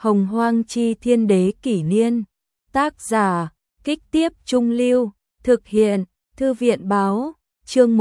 Hồng Hoang Chi Thiên Đế Kỷ Niên. Tác giả, Kích Tiếp Trung Lưu. Thực hiện, Thư viện Báo. Chương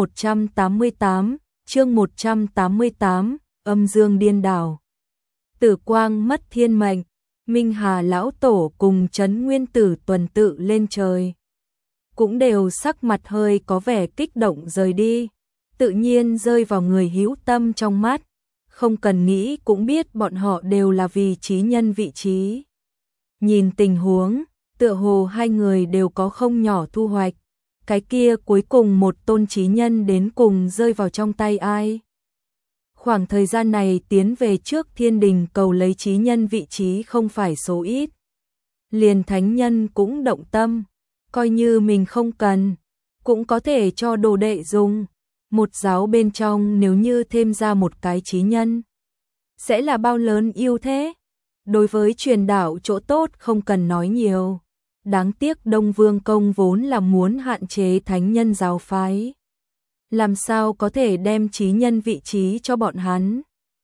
188, Âm Dương Điên Đảo. Tử Quang mất thiên mệnh, Minh Hà lão tổ cùng Trấn Nguyên Tử tuần tự lên trời. Cũng đều sắc mặt hơi có vẻ kích động rời đi, tự nhiên rơi vào người hữu tâm trong mắt, không cần nghĩ cũng biết bọn họ đều là vì chí nhân vị trí. Nhìn tình huống, tựa hồ hai người đều có không nhỏ thu hoạch, cái kia cuối cùng một tôn chí nhân đến cùng rơi vào trong tay ai. Khoảng thời gian này tiến về trước thiên đình cầu lấy chí nhân vị trí không phải số ít. Liền thánh nhân cũng động tâm, coi như mình không cần, cũng có thể cho đồ đệ dùng. Một giáo bên trong nếu như thêm ra một cái chí nhân, sẽ là bao lớn ưu thế. Đối với truyền đạo chỗ tốt không cần nói nhiều. Đáng tiếc Đông Vương Công vốn là muốn hạn chế thánh nhân giáo phái. Làm sao có thể đem chí nhân vị trí cho bọn hắn.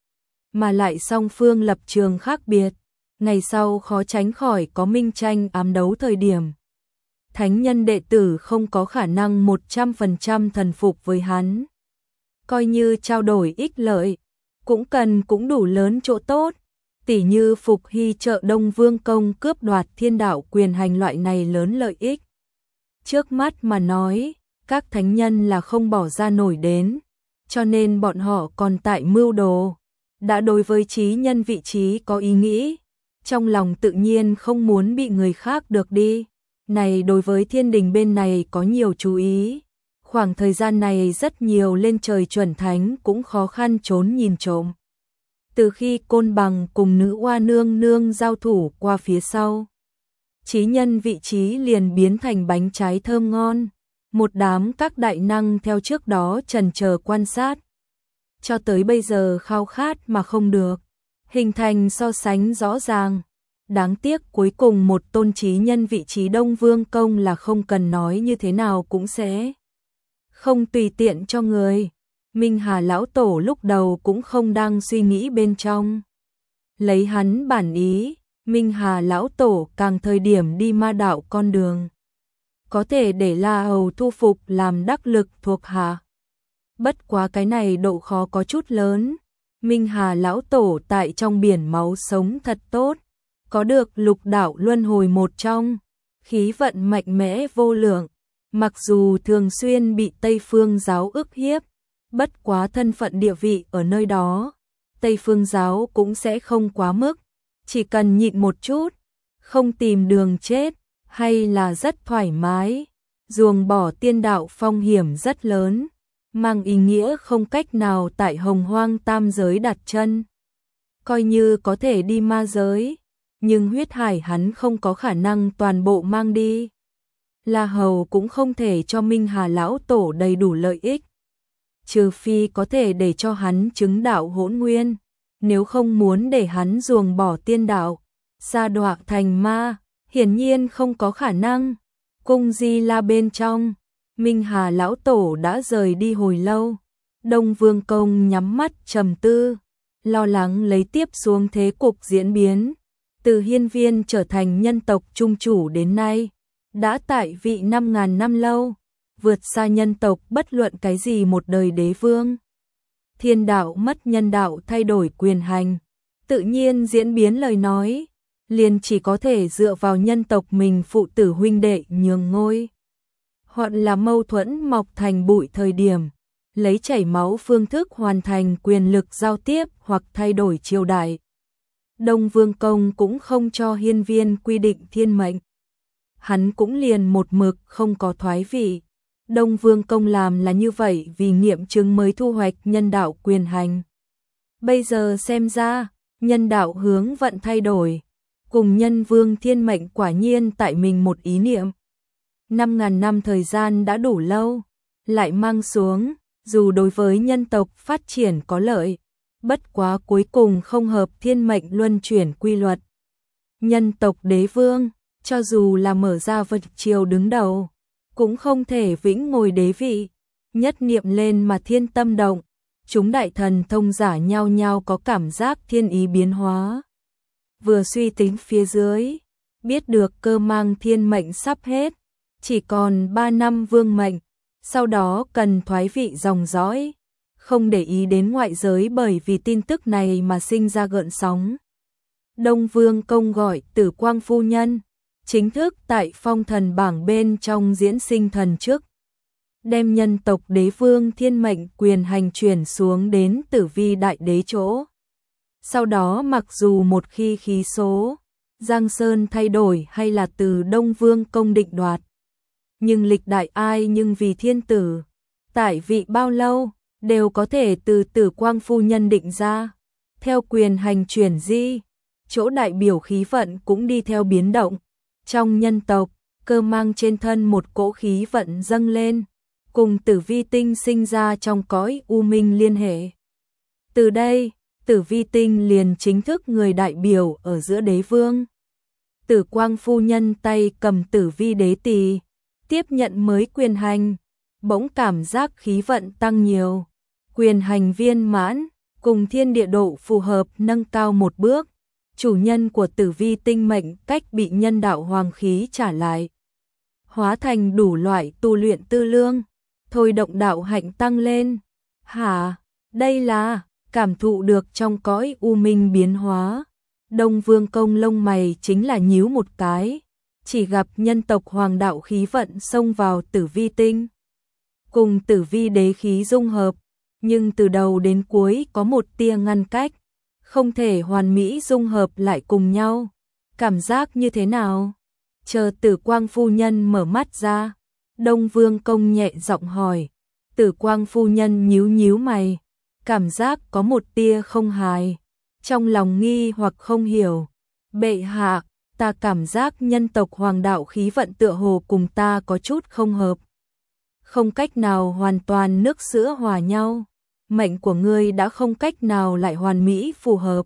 Mà lại song phương lập trường khác biệt, ngày sau khó tránh khỏi có minh tranh ám đấu thời điểm. Thánh nhân đệ tử không có khả năng 100% thần phục với hắn. Coi như trao đổi ích lợi, cũng đủ lớn chỗ tốt, tỉ như phục hy trợ Đông Vương Công cướp đoạt thiên đạo quyền hành loại này lớn lợi ích. Trước mắt mà nói, các thánh nhân là không bỏ ra nổi đến, cho nên bọn họ còn tại mưu đồ, đã đối với chí nhân vị trí có ý nghĩ, trong lòng tự nhiên không muốn bị người khác được đi. Này đối với thiên đình bên này có nhiều chú ý, khoảng thời gian này rất nhiều lên trời chuẩn thánh cũng khó khăn trốn nhìn trộm. Từ khi Côn Bằng cùng nữ oa nương nương giao thủ qua phía sau, chí nhân vị trí liền biến thành bánh trái thơm ngon, một đám các đại năng theo trước đó trần chờ quan sát. Cho tới bây giờ khao khát mà không được, hình thành so sánh rõ ràng. Đáng tiếc cuối cùng một tôn chí nhân vị trí Đông Vương Công là không cần nói như thế nào cũng sẽ không tùy tiện cho người. Minh Hà lão tổ lúc đầu cũng không đang suy nghĩ bên trong. Lấy hắn bản ý, Minh Hà lão tổ càng thời điểm đi ma đạo con đường, có thể để La Hầu thu phục làm đắc lực thuộc hạ. Bất quá cái này độ khó có chút lớn. Minh Hà lão tổ tại trong biển máu sống thật tốt, có được lục đạo luân hồi một trong, khí vận mạnh mẽ vô lượng, mặc dù thường xuyên bị Tây Phương giáo ức hiếp, bất quá thân phận địa vị ở nơi đó, Tây Phương giáo cũng sẽ không quá mức, chỉ cần nhịn một chút, không tìm đường chết, hay là rất thoải mái. Ruồng bỏ tiên đạo phong hiểm rất lớn, mang ý nghĩa không cách nào tại Hồng Hoang tam giới đặt chân. Coi như có thể đi ma giới, nhưng huyết hải hắn không có khả năng toàn bộ mang đi. La Hầu cũng không thể cho Minh Hà lão tổ đầy đủ lợi ích, trừ phi có thể để cho hắn chứng đạo hỗn nguyên, nếu không muốn để hắn ruồng bỏ tiên đạo, sa đọa thành ma, hiển nhiên không có khả năng. Cung Di La bên trong, Minh Hà lão tổ đã rời đi hồi lâu. Đông Vương Công nhắm mắt trầm tư, lo lắng lấy tiếp xuống thế cục diễn biến. Từ hiên viên trở thành nhân tộc trung chủ đến nay, đã tại vị 5.000 năm lâu, vượt xa nhân tộc bất luận cái gì một đời đế vương. Thiên đạo mất nhân đạo thay đổi quyền hành, tự nhiên diễn biến lời nói, liền chỉ có thể dựa vào nhân tộc mình phụ tử huynh đệ nhường ngôi. Hoặc là mâu thuẫn mọc thành bụi thời điểm, lấy chảy máu phương thức hoàn thành quyền lực giao tiếp hoặc thay đổi triều đại. Đông Vương Công cũng không cho hiên viên quy định thiên mệnh. Hắn cũng liền một mực không có thoái vị. Đông Vương Công làm là như vậy vì nghiệm chứng mới thu hoạch nhân đạo quyền hành. Bây giờ xem ra, nhân đạo hướng vận thay đổi, cùng nhân vương thiên mệnh quả nhiên tại mình một ý niệm. 5.000 năm thời gian đã đủ lâu, lại mang xuống, dù đối với nhân tộc phát triển có lợi, bất quá cuối cùng không hợp thiên mệnh luân chuyển quy luật. Nhân tộc đế vương, cho dù là mở ra vật triều đứng đầu, cũng không thể vĩnh ngồi đế vị. Nhất niệm lên mà thiên tâm động, chúng đại thần thông giả nhao nhao có cảm giác thiên ý biến hóa. vừa suy tính phía dưới, biết được Cơ Mang thiên mệnh sắp hết, chỉ còn 3 năm vương mệnh, sau đó cần thoái vị dòng dõi, không để ý đến ngoại giới bởi vì tin tức này mà sinh ra gợn sóng. Đông Vương Công gọi Tử Quang phu nhân, chính thức tại phong thần bảng bên trong diễn sinh thần chức, đem nhân tộc đế vương thiên mệnh quyền hành chuyển xuống đến Tử Vi đại đế chỗ. Sau đó mặc dù một khi khí số Giang Sơn thay đổi hay là từ Đông Vương Công định đoạt, nhưng lịch đại ai nhưng vì thiên tử, tại vị bao lâu, đều có thể từ Tử Quang phu nhân định ra. Theo quyền hành chuyển di, chỗ đại biểu khí vận cũng đi theo biến động. Trong nhân tộc, Cơ Mang trên thân một cỗ khí vận dâng lên, cùng Tử Vi tinh sinh ra trong cõi u minh liên hệ. Từ đây, Tử Vi tinh liền chính thức người đại biểu ở giữa đế vương. Tử Quang phu nhân tay cầm Tử Vi đế tỳ, tiếp nhận mới quyền hành, bỗng cảm giác khí vận tăng nhiều, quyền hành viên mãn, cùng thiên địa độ phù hợp nâng cao một bước. Chủ nhân của Tử Vi tinh mệnh cách bị nhân đạo hoàng khí trả lại, hóa thành đủ loại tu luyện tư lương, thôi động đạo hạnh tăng lên. Hả, đây là cảm thụ được trong cõi u minh biến hóa. Đông Vương Công lông mày chính là nhíu một cái, chỉ gặp nhân tộc hoàng đạo khí vận xông vào Tử Vi tinh, cùng Tử Vi đế khí dung hợp, nhưng từ đầu đến cuối có một tia ngăn cách, không thể hoàn mỹ dung hợp lại cùng nhau. Cảm giác như thế nào? Chờ Tử Quang phu nhân mở mắt ra, Đông Vương Công nhẹ giọng hỏi. Tử Quang phu nhân nhíu nhíu mày, cảm giác có một tia không hài, trong lòng nghi hoặc không hiểu. Bệ hạ, ta cảm giác nhân tộc hoàng đạo khí vận tựa hồ cùng ta có chút không hợp, không cách nào hoàn toàn nước sữa hòa nhau. Mệnh của ngươi đã không cách nào lại hoàn mỹ phù hợp.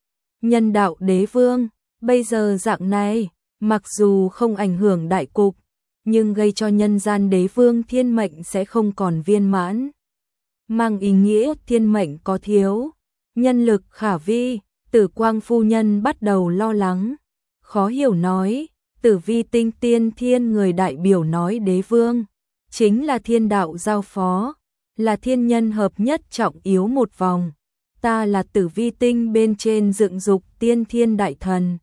Nhân đạo đế vương, bây giờ dạng này, mặc dù không ảnh hưởng đại cục, nhưng gây cho nhân gian đế vương thiên mệnh sẽ không còn viên mãn. Mang ý nghĩa thiên mệnh có thiếu, nhân lực khả vi. Tử Quang phu nhân bắt đầu lo lắng, khó hiểu nói. Tử Vi tinh tiên thiên người đại biểu nói đế vương, chính là thiên đạo giao phó, là thiên nhân hợp nhất trọng yếu một vòng. Ta là Tử Vi tinh bên trên dựng dục tiên thiên đại thần.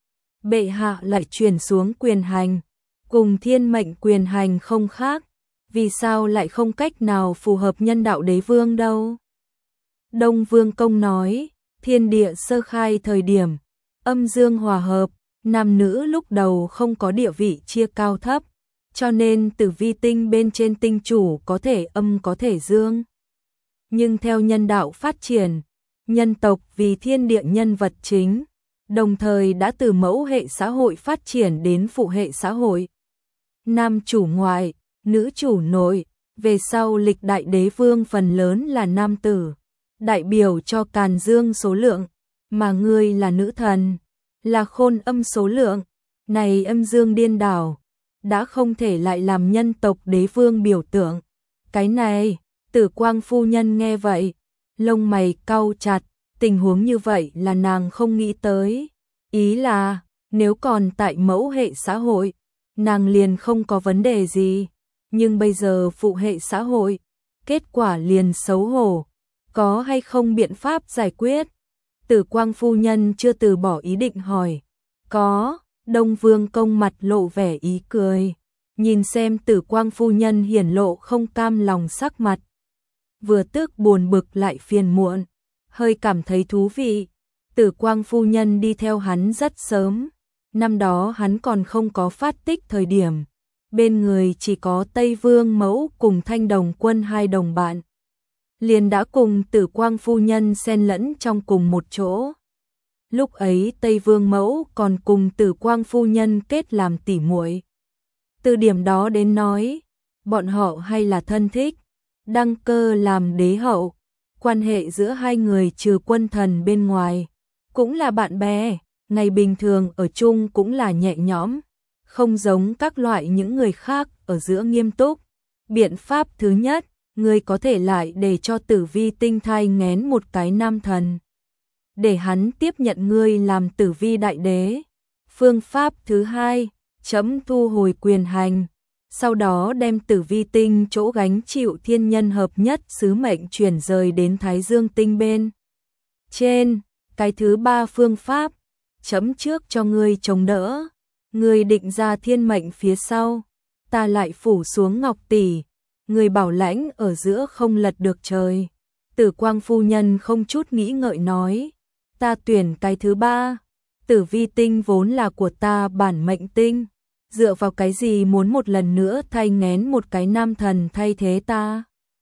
Bệ hạ lại truyền xuống quyền hành, cùng thiên mệnh quyền hành không khác, vì sao lại không cách nào phù hợp nhân đạo đế vương đâu? Đông Vương Công nói, thiên địa sơ khai thời điểm, âm dương hòa hợp, nam nữ lúc đầu không có địa vị chia cao thấp, cho nên Tử Vi tinh bên trên tinh chủ có thể âm có thể dương. Nhưng theo nhân đạo phát triển, nhân tộc vì thiên địa nhân vật chính, đồng thời đã từ mẫu hệ xã hội phát triển đến phụ hệ xã hội. Nam chủ ngoại, nữ chủ nội, về sau lịch đại đế vương phần lớn là nam tử, đại biểu cho càn dương số lượng, mà ngươi là nữ thần, là khôn âm số lượng. Này âm dương điên đảo, đã không thể lại làm nhân tộc đế vương biểu tượng. Cái này, Tử Quang phu nhân nghe vậy, lông mày cau chặt, tình huống như vậy là nàng không nghĩ tới. Ý là, nếu còn tại mẫu hệ xã hội, nàng liền không có vấn đề gì, nhưng bây giờ phụ hệ xã hội, kết quả liền xấu hổ, có hay không biện pháp giải quyết? Tử Quang phu nhân chưa từ bỏ ý định hỏi. Có. Đông Vương Công mặt lộ vẻ ý cười, nhìn xem Tử Quang phu nhân hiển lộ không cam lòng sắc mặt, vừa tức buồn bực lại phiền muộn, hơi cảm thấy thú vị. Tử Quang phu nhân đi theo hắn rất sớm, năm đó hắn còn không có phát tích thời điểm, bên người chỉ có Tây Vương Mẫu cùng Thanh Đồng Quân hai đồng bạn, liền đã cùng Tử Quang phu nhân xen lẫn trong cùng một chỗ. Lúc ấy Tây Vương Mẫu còn cùng Tử Quang phu nhân kết làm tỉ muội. Từ điểm đó đến nói, bọn họ hay là thân thích, đăng cơ làm đế hậu, quan hệ giữa hai người trừ quân thần bên ngoài, cũng là bạn bè, ngày bình thường ở chung cũng là nhẹ nhõm, không giống các loại những người khác ở giữa nghiêm túc. Biện pháp thứ nhất, người có thể lại để cho Tử Vi tinh thai nghén một cái nam thần. để hắn tiếp nhận ngươi làm Tử Vi đại đế. Phương pháp thứ hai, chấm thu hồi quyền hành, sau đó đem Tử Vi tinh chỗ gánh chịu thiên nhân hợp nhất sứ mệnh chuyển rời đến Thái Dương tinh bên trên. Cái thứ ba phương pháp, chấm trước cho ngươi chống đỡ, ngươi định ra thiên mệnh phía sau, ta lại phủ xuống ngọc tỷ, ngươi bảo lãnh ở giữa không lật được trời. Tử Quang phu nhân không chút nghĩ ngợi nói, ta tuyển cái thứ ba, Tử Vi tinh vốn là của ta bản mệnh tinh, dựa vào cái gì muốn một lần nữa thay ngén một cái nam thần thay thế ta.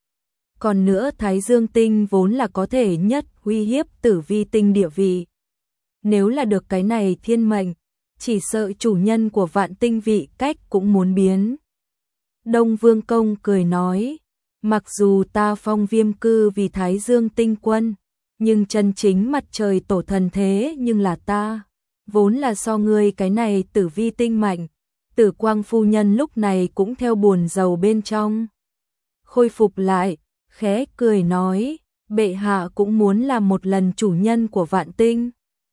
Còn nữa Thái Dương tinh vốn là có thể nhất uy hiếp Tử Vi tinh địa vị. Nếu là được cái này thiên mệnh, chỉ sợ chủ nhân của vạn tinh vị cách cũng muốn biến. Đông Vương Công cười nói, mặc dù ta phong Viêm Cư vì Thái Dương tinh quân, nhưng chân chính mặt trời tổ thần thế nhưng là ta, vốn là so ngươi cái này Tử Vi tinh mạnh. Tử Quang phu nhân lúc này cũng theo buồn rầu bên trong khôi phục lại, khẽ cười nói, bệ hạ cũng muốn làm một lần chủ nhân của vạn tinh.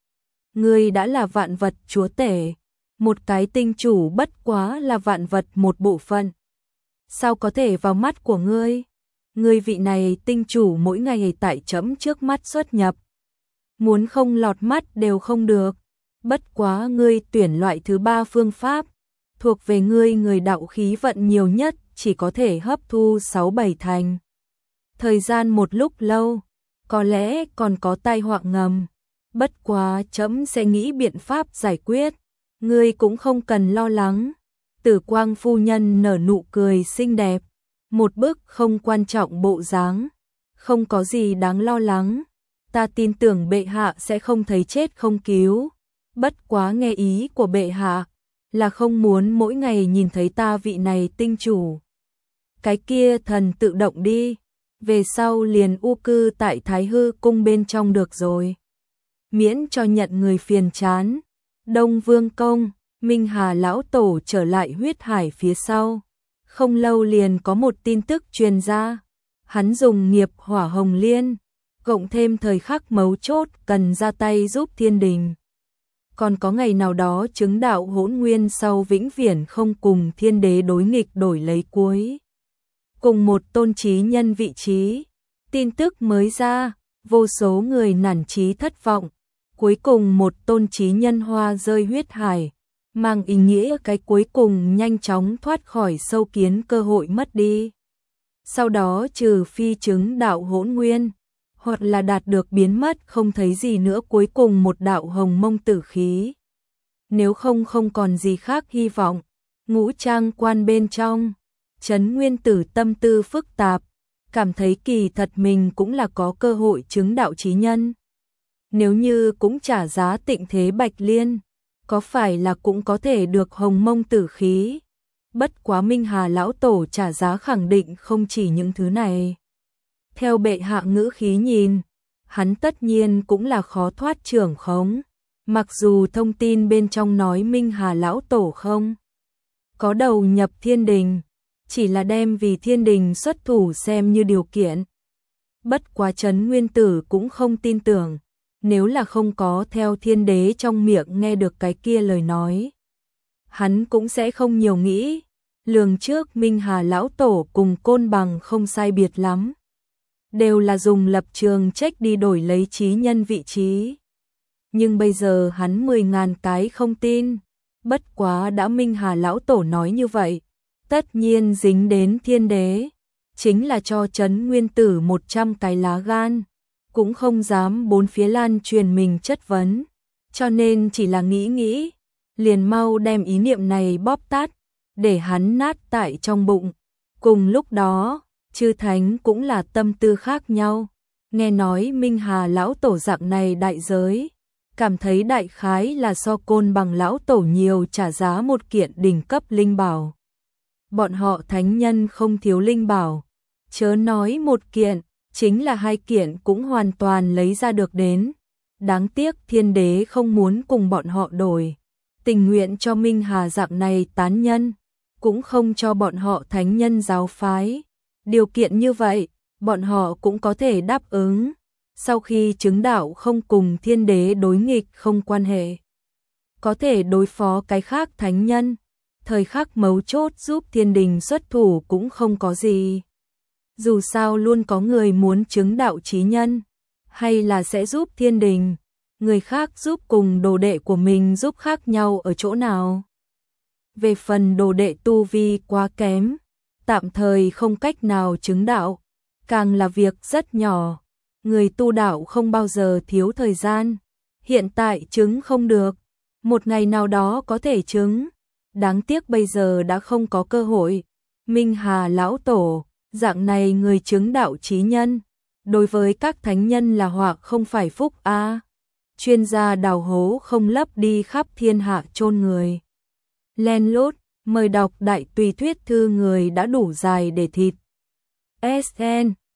Ngươi đã là vạn vật chúa tể, một cái tinh chủ bất quá là vạn vật một bộ phận. Sao có thể vào mắt của ngươi? Ngươi vị này tinh chủ mỗi ngày tại chấm trước mắt xuất nhập, muốn không lọt mắt đều không được. Bất quá ngươi tuyển loại thứ ba phương pháp, thuộc về ngươi người đạo khí vận nhiều nhất, chỉ có thể hấp thu 6-7 thành. Thời gian một lúc lâu, có lẽ còn có tai họa ngầm. Bất quá chấm sẽ nghĩ biện pháp giải quyết, ngươi cũng không cần lo lắng. Tử Quang phu nhân nở nụ cười xinh đẹp, một bức không quan trọng bộ dáng, không có gì đáng lo lắng. Ta tin tưởng bệ hạ sẽ không thấy chết không cứu. Bất quá nghe ý của bệ hạ là không muốn mỗi ngày nhìn thấy ta vị này tinh chủ. Cái kia thần tự động đi, về sau liền u cư tại Thái Hư cung bên trong được rồi, miễn cho nhận người phiền chán. Đông Vương Công, Minh Hà lão tổ trở lại huyết hải phía sau, không lâu liền có một tin tức truyền ra, hắn dùng nghiệp hỏa hồng liên, cộng thêm thời khắc mấu chốt cần ra tay giúp thiên đình. Còn có ngày nào đó chứng đạo hỗn nguyên sau vĩnh viễn không cùng thiên đế đối nghịch đổi lấy cuối cùng một tôn trí nhân vị trí. Tin tức mới ra, vô số người nản chí thất vọng. Cuối cùng một tôn trí nhân hoa rơi huyết hải, mang ý nghĩa cái cuối cùng nhanh chóng thoát khỏi sâu kiến cơ hội mất đi. Sau đó trừ phi chứng đạo hỗn nguyên, hoặc là đạt được biến mất không thấy gì nữa cuối cùng một đạo hồng mông tử khí. Nếu không còn gì khác hy vọng. Ngũ Trang quan bên trong, Trấn Nguyên Tử tâm tư phức tạp, cảm thấy kỳ thật mình cũng là có cơ hội chứng đạo chí nhân. Nếu như cũng trả giá tịnh thế Bạch Liên, có phải là cũng có thể được hồng mông tử khí? Bất quá Minh Hà lão tổ trả giá khẳng định không chỉ những thứ này. Theo bệ hạ ngữ khí nhìn, hắn tất nhiên cũng là khó thoát trưởng khống. Mặc dù thông tin bên trong nói Minh Hà lão tổ không có đầu nhập thiên đình, chỉ là đem vì thiên đình xuất thủ xem như điều kiện. Bất quá Trấn Nguyên Tử cũng không tin tưởng, nếu là không có theo thiên đế trong miệng nghe được cái kia lời nói, hắn cũng sẽ không nhiều nghĩ. Lường trước Minh Hà lão tổ cùng Côn Bằng không sai biệt lắm, đều là dùng lập trường trách đi đổi lấy trí nhân vị trí. Nhưng bây giờ hắn 10.000 cái không tin. Bất quá đã Minh Hà lão tổ nói như vậy, tất nhiên dính đến thiên đế, chính là cho Trấn Nguyên Tử 100 cái lá gan, cũng không dám bốn phía lan truyền mình chất vấn, cho nên chỉ là nghĩ, liền mau đem ý niệm này bóp tát, để hắn nát tại trong bụng. Cùng lúc đó, chư thánh cũng là tâm tư khác nhau, nghe nói Minh Hà lão tổ dạng này đại giới, cảm thấy đại khái là so Côn Bằng lão tổ nhiều trả giá một kiện đỉnh cấp linh bảo. Bọn họ thánh nhân không thiếu linh bảo, chớ nói một kiện, chính là 2 kiện cũng hoàn toàn lấy ra được đến. Đáng tiếc thiên đế không muốn cùng bọn họ đổi, tình nguyện cho Minh Hà dạng này tán nhân, cũng không cho bọn họ thánh nhân giáo phái. Điều kiện như vậy, bọn họ cũng có thể đáp ứng. sau khi chứng đạo không cùng thiên đế đối nghịch không quan hệ. Có thể đối phó cái khác thánh nhân, thời khắc mấu chốt giúp thiên đình xuất thủ cũng không có gì. Dù sao luôn có người muốn chứng đạo chí nhân, hay là sẽ giúp thiên đình, người khác giúp cùng đồ đệ của mình giúp khác nhau ở chỗ nào. Về phần đồ đệ tu vi quá kém, tạm thời không cách nào chứng đạo, càng là việc rất nhỏ. Người tu đạo không bao giờ thiếu thời gian, hiện tại chứng không được, một ngày nào đó có thể chứng, đáng tiếc bây giờ đã không có cơ hội. Minh Hà lão tổ, dạng này người chứng đạo chí nhân, đối với các thánh nhân là họa không phải phúc a. Chuyên gia đào hố không lấp đi khắp thiên hạ chôn người. Len lút, mời đọc đại tùy thuyết thư người đã đủ dài để thịt. SN